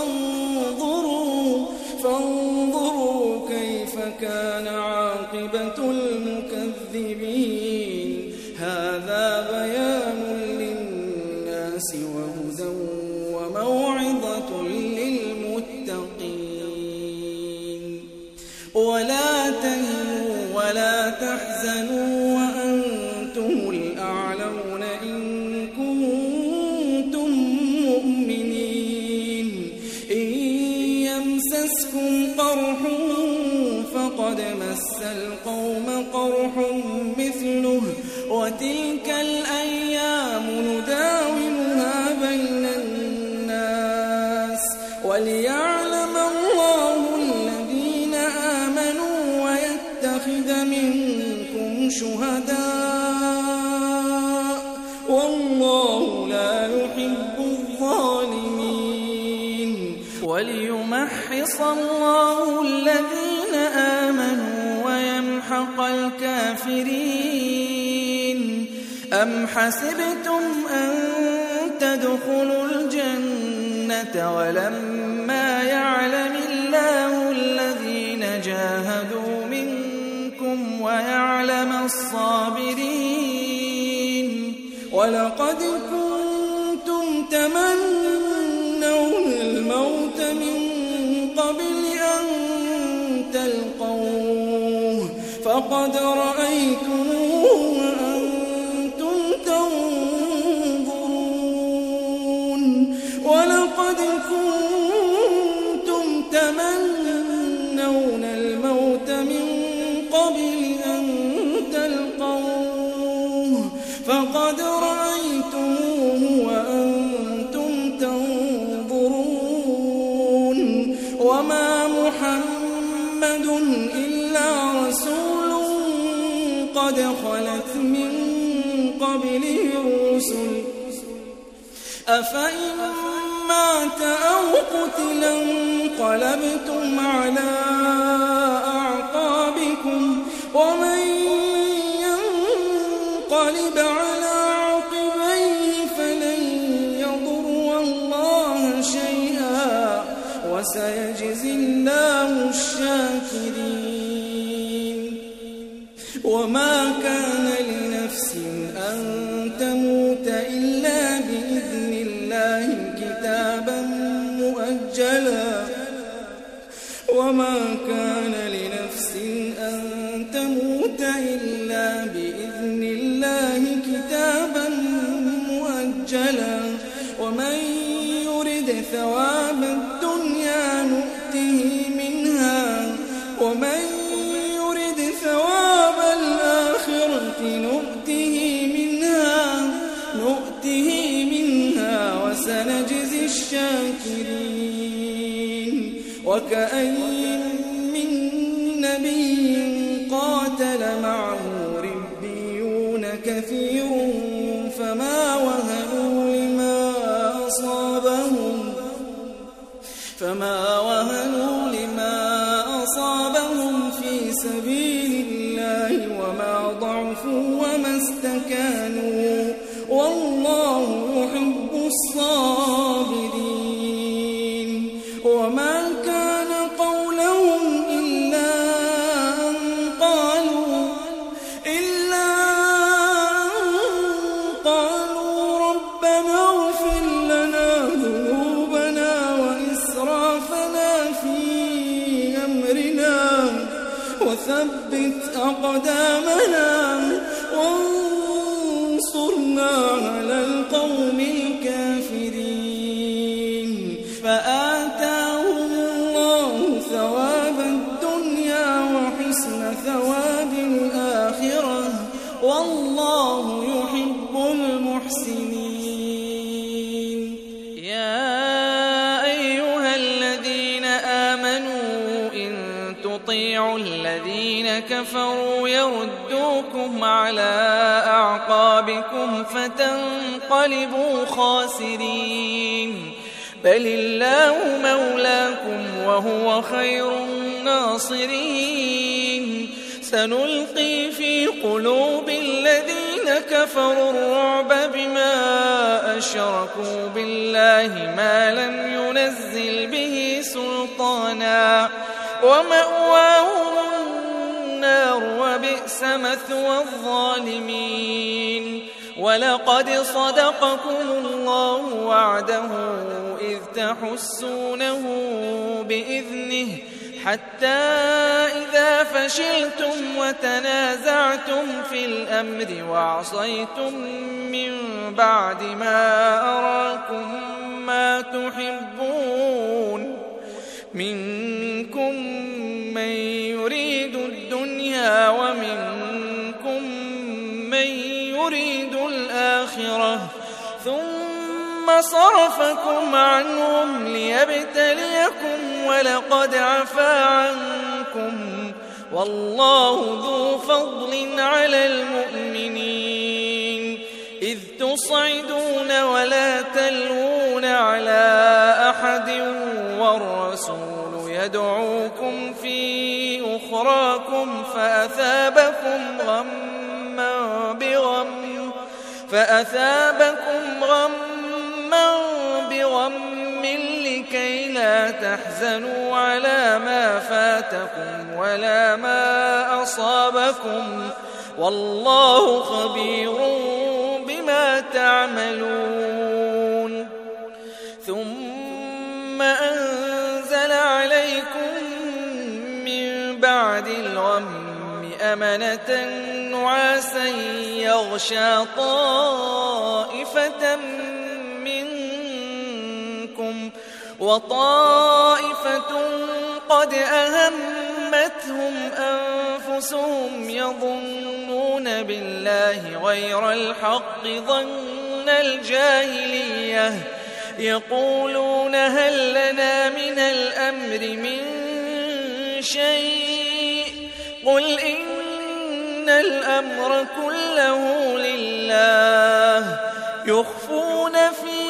فانظروا كيف كان عاقبة المكذبين. هذا بيان للناس وهدى وموعظة للمتقين. ولا تهنوا ولا تحزنوا وأنتم الأعلون إن كنتم مؤمنين. إن يمسسكم قرح فقد مس القوم قرح مثله وتلك الأيام نداولها بين الناس وليعلم الله الذين آمنوا ويتخذ منكم والله لا يحب الظالمين وليمحص الله الذين آمنوا ويمحق الكافرين أم حسبتم أن تدخلوا الجنة ولما يعلم الله الذين جاهدوا منكم ويعلم الصابرين ولقد كنتم تمنون الموت من قبل أن تلقوه فقد رأيتموه وأنتم تنظرون ولقد كنتم تمنون الموت من قبل أن تلقوه فقد رأيتموه وأنتم تنظرون وما محمد إلا رسول قد خلت من قبله الرسل أفإن مات أو قتلا انقلبتم على أعقابكم ومن ينقلب على عقبيه فلن يضر الله شيئا وسيجزي الله الشاكرين وما كان لنفس أن تموت إلا بإذن الله كتابا مؤجلا وما كان لنفس أن تموت إلا بإذن الله كتابا مؤجلا ومن يرد ثواب الدنيا نؤته منها ومن يرد ثواب الآخرة نؤته منها وسنجزي الشاكرين وكأين من نبي قاتل معه ربيون كثير فما وهنوا لما أصابهم في سبيل الله وما ضعفوا وما استكانوا والله يحب الصابرين وما كان قولهم إلا أن قالوا ربنا اغفر لنا ذنوبنا وإسرافنا في أمرنا وثبت أقدامنا وانصرنا على القوم الكافرين فآتاهم الله ثواب الدنيا وحسن ثواب الآخرة والله يحب المحسنين يا أيها الذين آمنوا إن تطيعوا الذين كفروا يردوكم على أعقابكم فتنقلبوا خاسرين بل الله مولاكم وهو خير الناصرين سنلقي في قلوب الذين كفروا الرعب بما أشركوا بالله ما لم ينزل به سلطانا ومأواهم النار وبئس مثوى الظالمين ولقد صدقكم الله وعده إذ تحسونه بإذنه حتى إذا فشلتم وتنازعتم في الأمر وعصيتم من بعد ما أراكم ما تحبون منكم من يريد الدنيا ومنكم من يريد الآخرة ثم صرفكم عنهم ليبتليكم ولقد عفا عنكم والله ذو فضل على المؤمنين إذ تصعدون ولا تلوون على أحد والرسول يدعوكم في أخراكم فأثابكم غما بغم لكي لا تحزنوا على ما فاتكم ولا ما أصابكم والله خبير بما تعملون ثم أنزل عليكم من بعد الغم أمنة نعاسا يغشى طائفة منكم وطائفة قد أهمتهم أنفسهم يظنون بالله غير الحق ظن الجاهلية يقولون هل لنا من الأمر من شيء قل إن الأمر كله لله يخفون في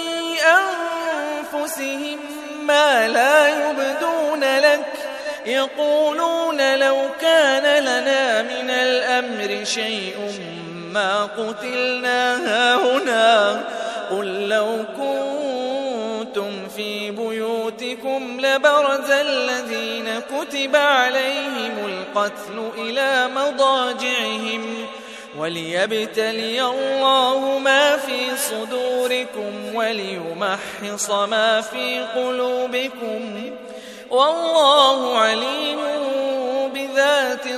أنفسهم ما لا يبدون لك يقولون لو كان لنا من الأمر شيء ما قتلنا هاهنا قل لو كنتم في بيوتكم لبرز الذين كتب عليهم القتل إلى مضاجعهم وليبتلي الله ما في صدوركم وليمحص ما في قلوبكم والله عليم بذات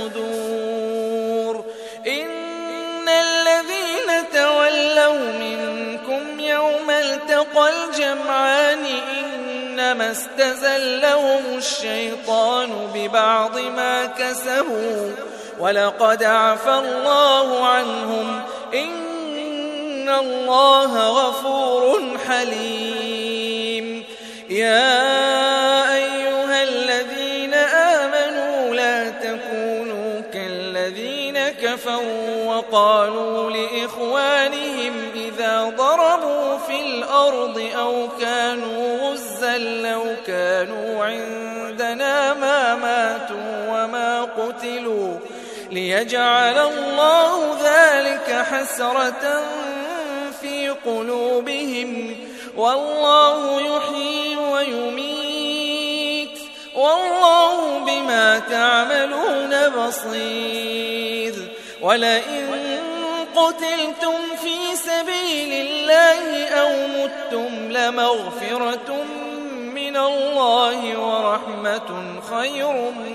الصدور إن الذين تولوا منكم يوم التقى الجمعان إنما استزلهم الشيطان ببعض ما كسبوا ولقد عفى الله عنهم إن الله غفور حليم يا أيها الذين آمنوا لا تكونوا كالذين كفروا وقالوا لإخوانهم إذا ضربوا في الأرض أو كانوا غزا لو كانوا عندنا ما ماتوا وما قتلوا ليجعل الله ذلك حسرة في قلوبهم والله يحيي ويميت والله بما تعملون بصير ولئن قتلتم في سبيل الله أو متم لمغفرة من الله ورحمة خير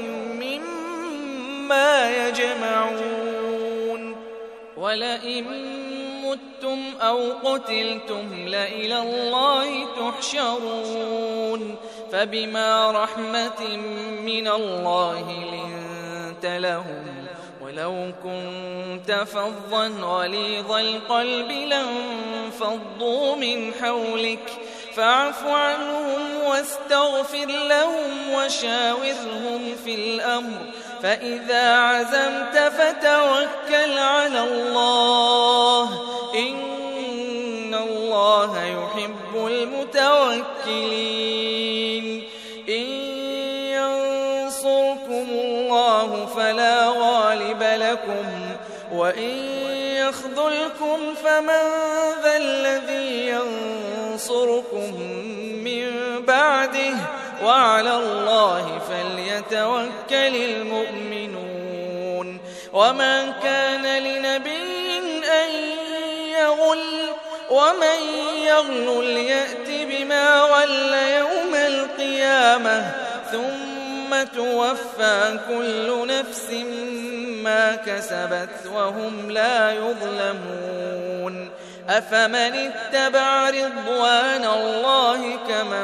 مما يجمعون ولئن متم أو قتلتم لإلى الله تحشرون فبما رحمة من الله لنت لهم ولو كنت فظا غليظ القلب لانفضوا من حولك فاعف عنهم واستغفر لهم وشاورهم في الأمر فإذا عزمت فتوكل على الله إن الله يحب المتوكلين إن ينصركم الله فلا غالب لكم وإن يخذلكم فمن ذا الذي ينصركم من بعده وعلى الله فليتوكل المؤمنون وما كان لنبي أن يغل ومن يغل يأت بما غل يوم القيامة ثم توفى كل نفس ما كسبت وهم لا يظلمون أفمن اتبع رضوان الله كمن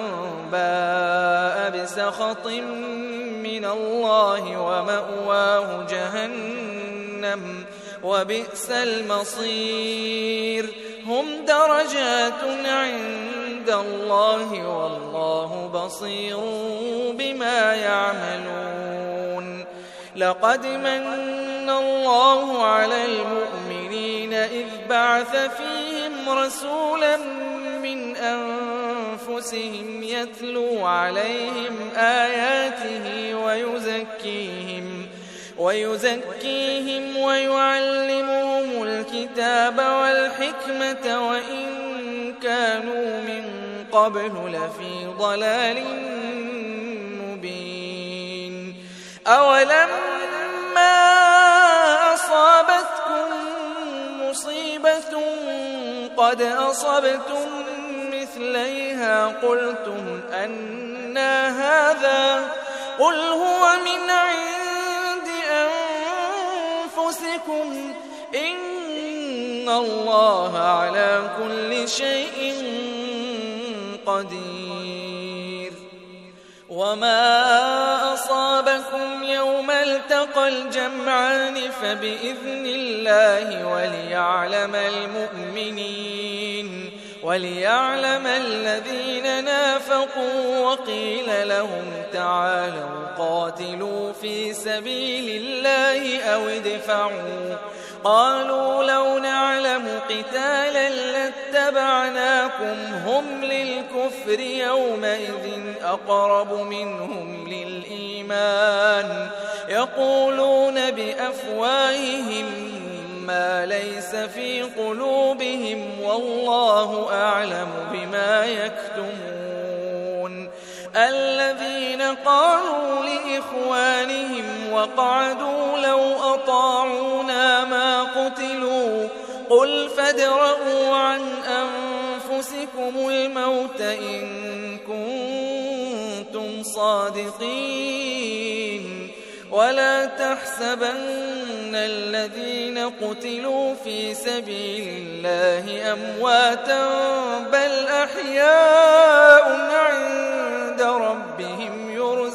باء بسخط من الله ومأواه جهنم وبئس المصير هم درجات عند الله والله بصير بما يعملون لقد من الله على المؤمنين إذ بعث فيهم رسولا من أنفسهم يتلو عليهم آياته ويزكيهم ويعلمهم الكتاب والحكمة وإن كانوا من قبل لفي ضلال مبين. أولما أصابتكم مصيبة قد أصبتم مثليها قلتم أنى هذا قل هو من عند أنفسكم إن الله على كل شيء قدير. وما أصابكم يوم التقى الجمعان فبإذن الله وليعلم الذين نافقوا وقيل لهم تعالوا قاتلوا في سبيل الله أو ادفعوا قالوا لو نعلم قتالا لاتبعناكم هم للكفر يومئذ أقرب منهم للإيمان يقولون بأفواههم ما ليس في قلوبهم والله أعلم بما يكتمون. الذين قالوا لإخوانهم وقعدوا لو أطاعونا ما قتلوا قل فادرءوا عن أنفسكم الموت إن كنتم صادقين ولا تحسبن الذين قتلوا في سبيل الله أمواتا بل أحياء عند ربهم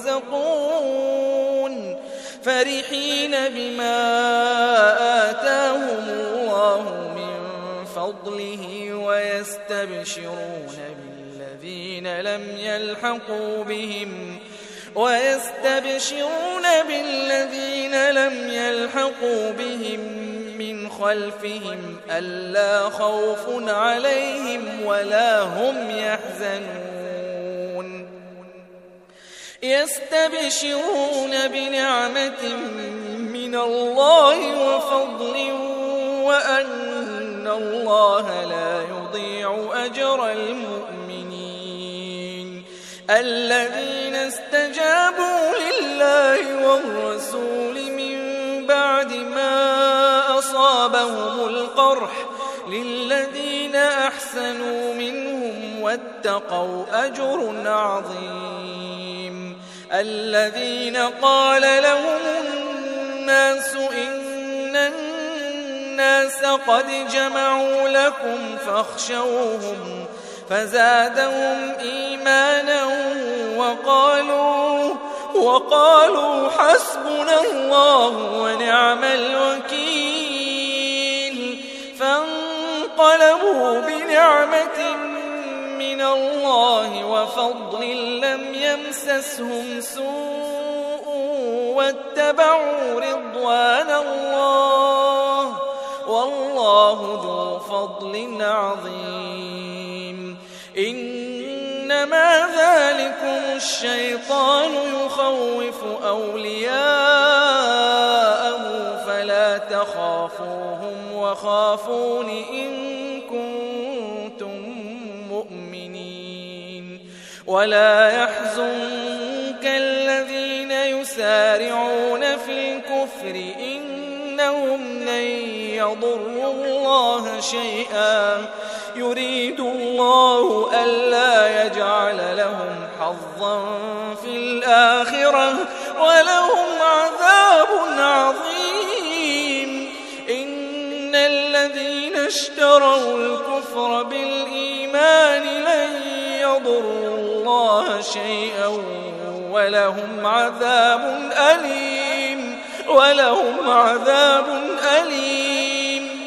يرزقون فرحين بما آتاهم الله من فضله ويستبشرون بالذين لم يلحقوا بهم من خلفهم ألا خوف عليهم ولا هم يحزنون. يستبشرون بنعمة من الله وفضل وأن الله لا يضيع أجر المؤمنين. الذين استجابوا لله والرسول من بعد ما أصابهم القرح للذين أحسنوا منهم واتقوا أجر عظيم. الذين قال لهم الناس إن الناس قد جمعوا لكم فاخشوهم فزادهم إيمانا وقالوا حسبنا الله ونعم الوكيل. فانقلبوا بنعمة من الله وفضل لم يمسسهم سوء واتبعوا رضوان الله والله ذو فضل عظيم. إنما ذلكم الشيطان يخوف أولياءه فلا تخافوهم وخافون إن كنتم مؤمنين. ولا يحزنك الذين يسارعون في الكفر إنهم لن يضروا الله شيئا يريد الله ألا يجعل لهم حظا في الآخرة ولهم عذاب عظيم. إن الذين اشتروا الكفر بالإيمان لن يضروا الله شيئا ولهم عذاب أليم.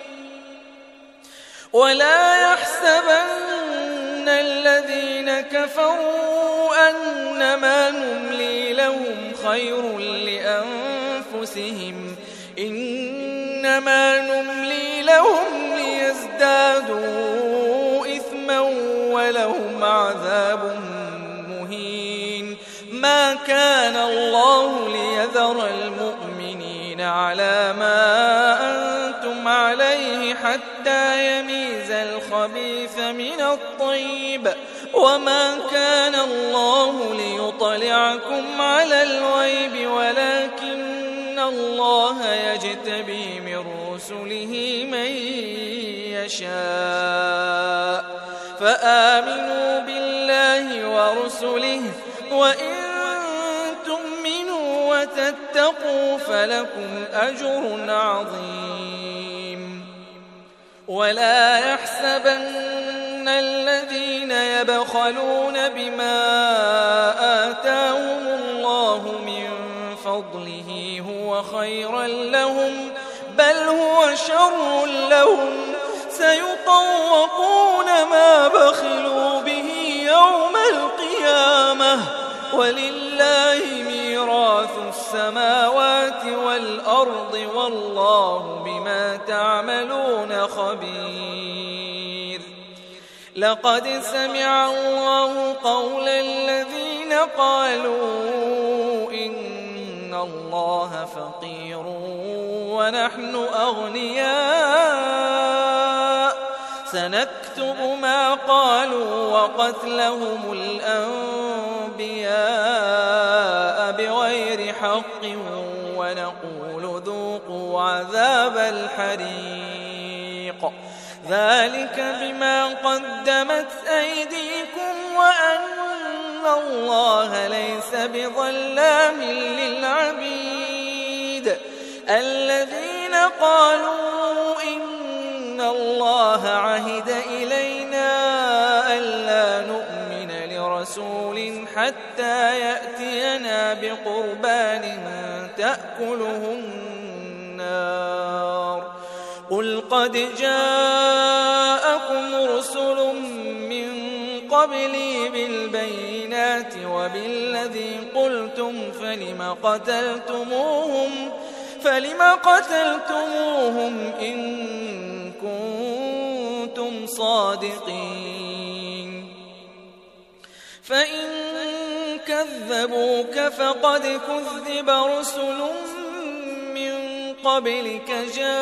ولا يحسبن الذين كفروا أنما نملي لهم خير لأنفسهم إنما نملي لهم ليزدادوا إثما ولهم عذاب مهين. ما كان الله ليذر المؤمنين على ما أنتم عليه حتى يميز الخبيث من الطيب، وما كان الله ليطلعكم على الغيب ولكن الله يجتبي من رسله من يشاء. فآمنوا بالله ورسله، وإن تؤمنوا وتتقوا فلكم أجر عظيم. ولا يحسبن الذين يبخلون بما آتاهم الله من فضله هو خيرا لهم، بل هو شر لهم. سيطوقون ما بخلوا به يوم القيامة، ولله ميراث السماوات والأرض، والله بما تعملون خبير. لقد سمع الله قول الذين قالوا إن الله فقير ونحن أغنياء، سنكتب ما قالوا وقتلهم الأنبياء بغير حق، ونقول ذوقوا عذاب الحريق. ذلك بما قدمت أيديكم وأن الله ليس بظلام للعبيد. الذين قالوا إن الله عهد إلينا ألا نؤمن لرسول حتى يأتينا بقربان تأكله النار. قل قد جاءكم رسل من قبلي بالبينات وبالذي قلتم فلم قتلتموهم إن كنتم صادقين. فإن كذبوك فقد كذب رسل من قبلك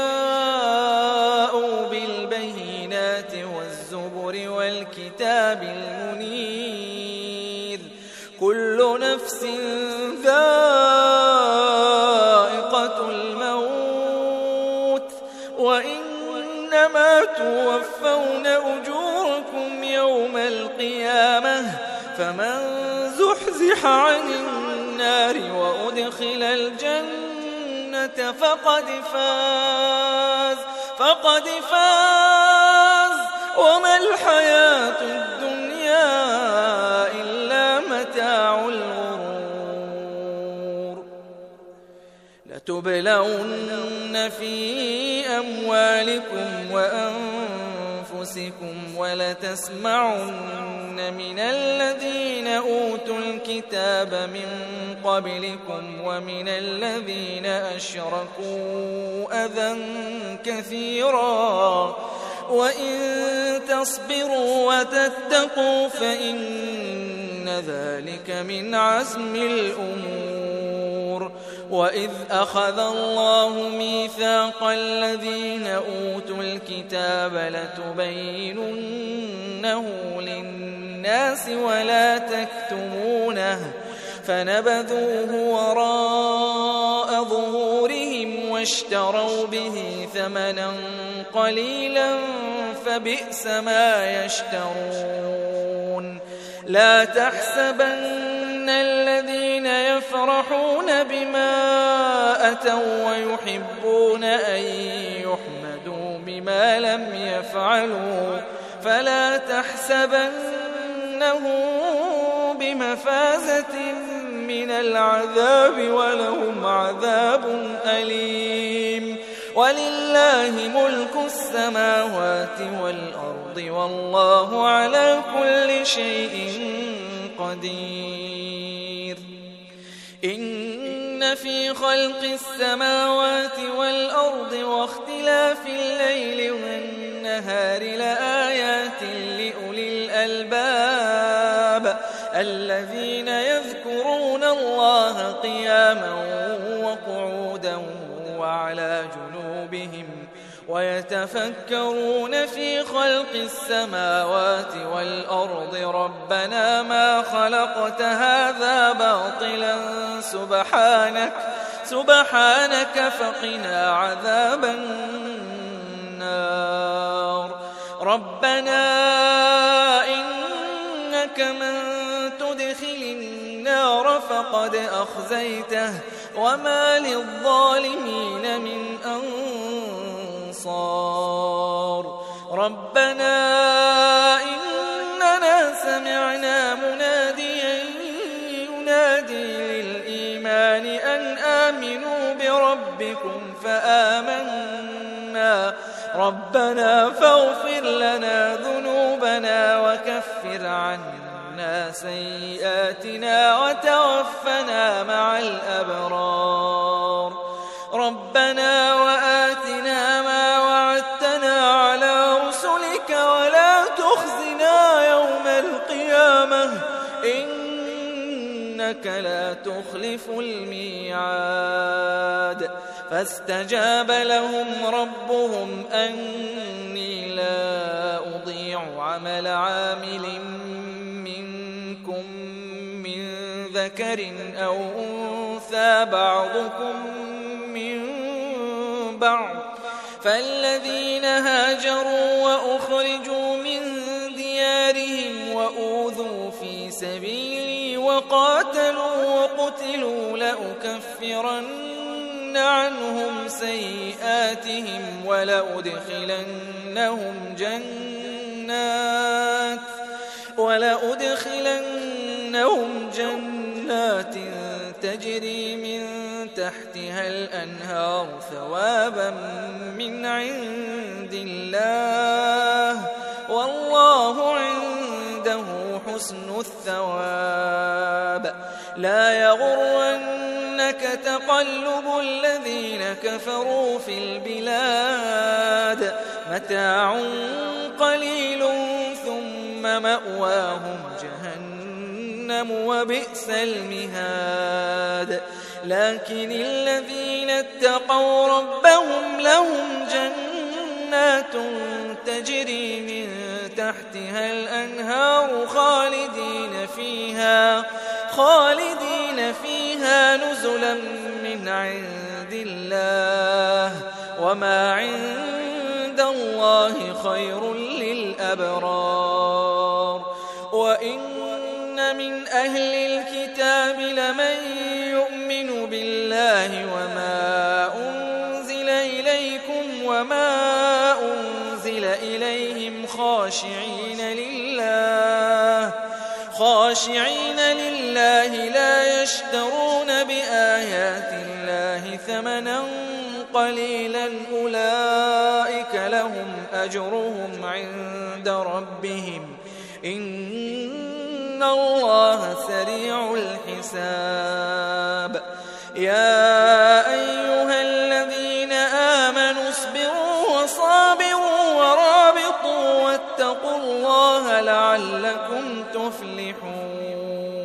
جاءوا بالبينات والزبر والكتاب المنير. كل نفس ذائقة الموت، وإنما توفون أجوركم يوم القيامة، فمن زحزح عن النار وأدخل الجنة فقد فاز. وما الحياة الدنيا إلا متاع الغرور. لتبلون في أموالكم وأنفسكم ولتسمعن من الذين أوتوا الكتاب من قبلكم ومن الذين أشركوا أذى كثيرا، وإن تصبروا وتتقوا فإن ذلك من عزم الأمور. وإذ أخذ الله ميثاق الذين أوتوا الكتاب لتبيننه للناس ولا تكتمونه، فنبذوه وراء ظهورهم واشتروا به ثمنا قليلا فبئس ما يشترون. لا تحسبن الذين يفرحون بما أتوا ويحبون أن يحمدوا بما لم يفعلوا، فلا تحسبنهم بمفازة من العذاب ولهم عذاب أليم. ولله ملك السماوات والأرض والله على كل شيء قدير. إن إن في خلق السماوات والأرض واختلاف الليل والنهار لآيات لأولي الألباب الذين يذكرون الله قياما وقعودا وعلى جنوبهم ويتفكرون في خلق السماوات والأرض ربنا ما خلقت هذا باطلا سبحانك فقنا عذاب النار ربنا إنك من تدخل النار فقد أخزيته وما للظالمين من أنصار ربنا إننا سمعنا مناديا ينادي للإيمان أن آمنوا بربكم فآمنا ربنا فاغفر لنا ذنوبنا وكفر عنا سيئاتنا وتوفنا مع الأبرار ربنا وآتنا ما وعدتنا على رسلك ولا تخزنا يوم القيامة إنك لا تخلف الميعاد فاستجاب لهم ربهم أني لا أضيع عمل عامل منكم من ذكر أو أنثى بعضكم من بعض فالذين هاجروا وأخرجوا من ديارهم وأوذوا في سبيلي وقاتلوا وقتلوا لأكفرن عنهم سيئاتهم ولأدخلنهم جنات تجري من تحتها الأنهار ثوابا من عند الله والله عنده حسن الثواب لا يغرنك تقلب الذين كفروا في البلاد متاع قليل ثم مأواهم جهنم وبئس المهاد لكن الذين اتقوا ربهم لهم جنات تجري من تحتها الأنهار خالدين فيها نزلا من عند الله وما عند الله خير للأبرار وإن من أهل الكتاب لمن يؤمن بالله وما أنزل إليكم وما أنزل إليهم خاشعين لله لا يشترون بآيات الله ثمنا قليلا أولئك لهم أجرهم عند ربهم إن الله سريع الحساب يا أيها الذين آمنوا اصبروا وصابروا ورابطوا واتقوا الله لعلكم تفلحون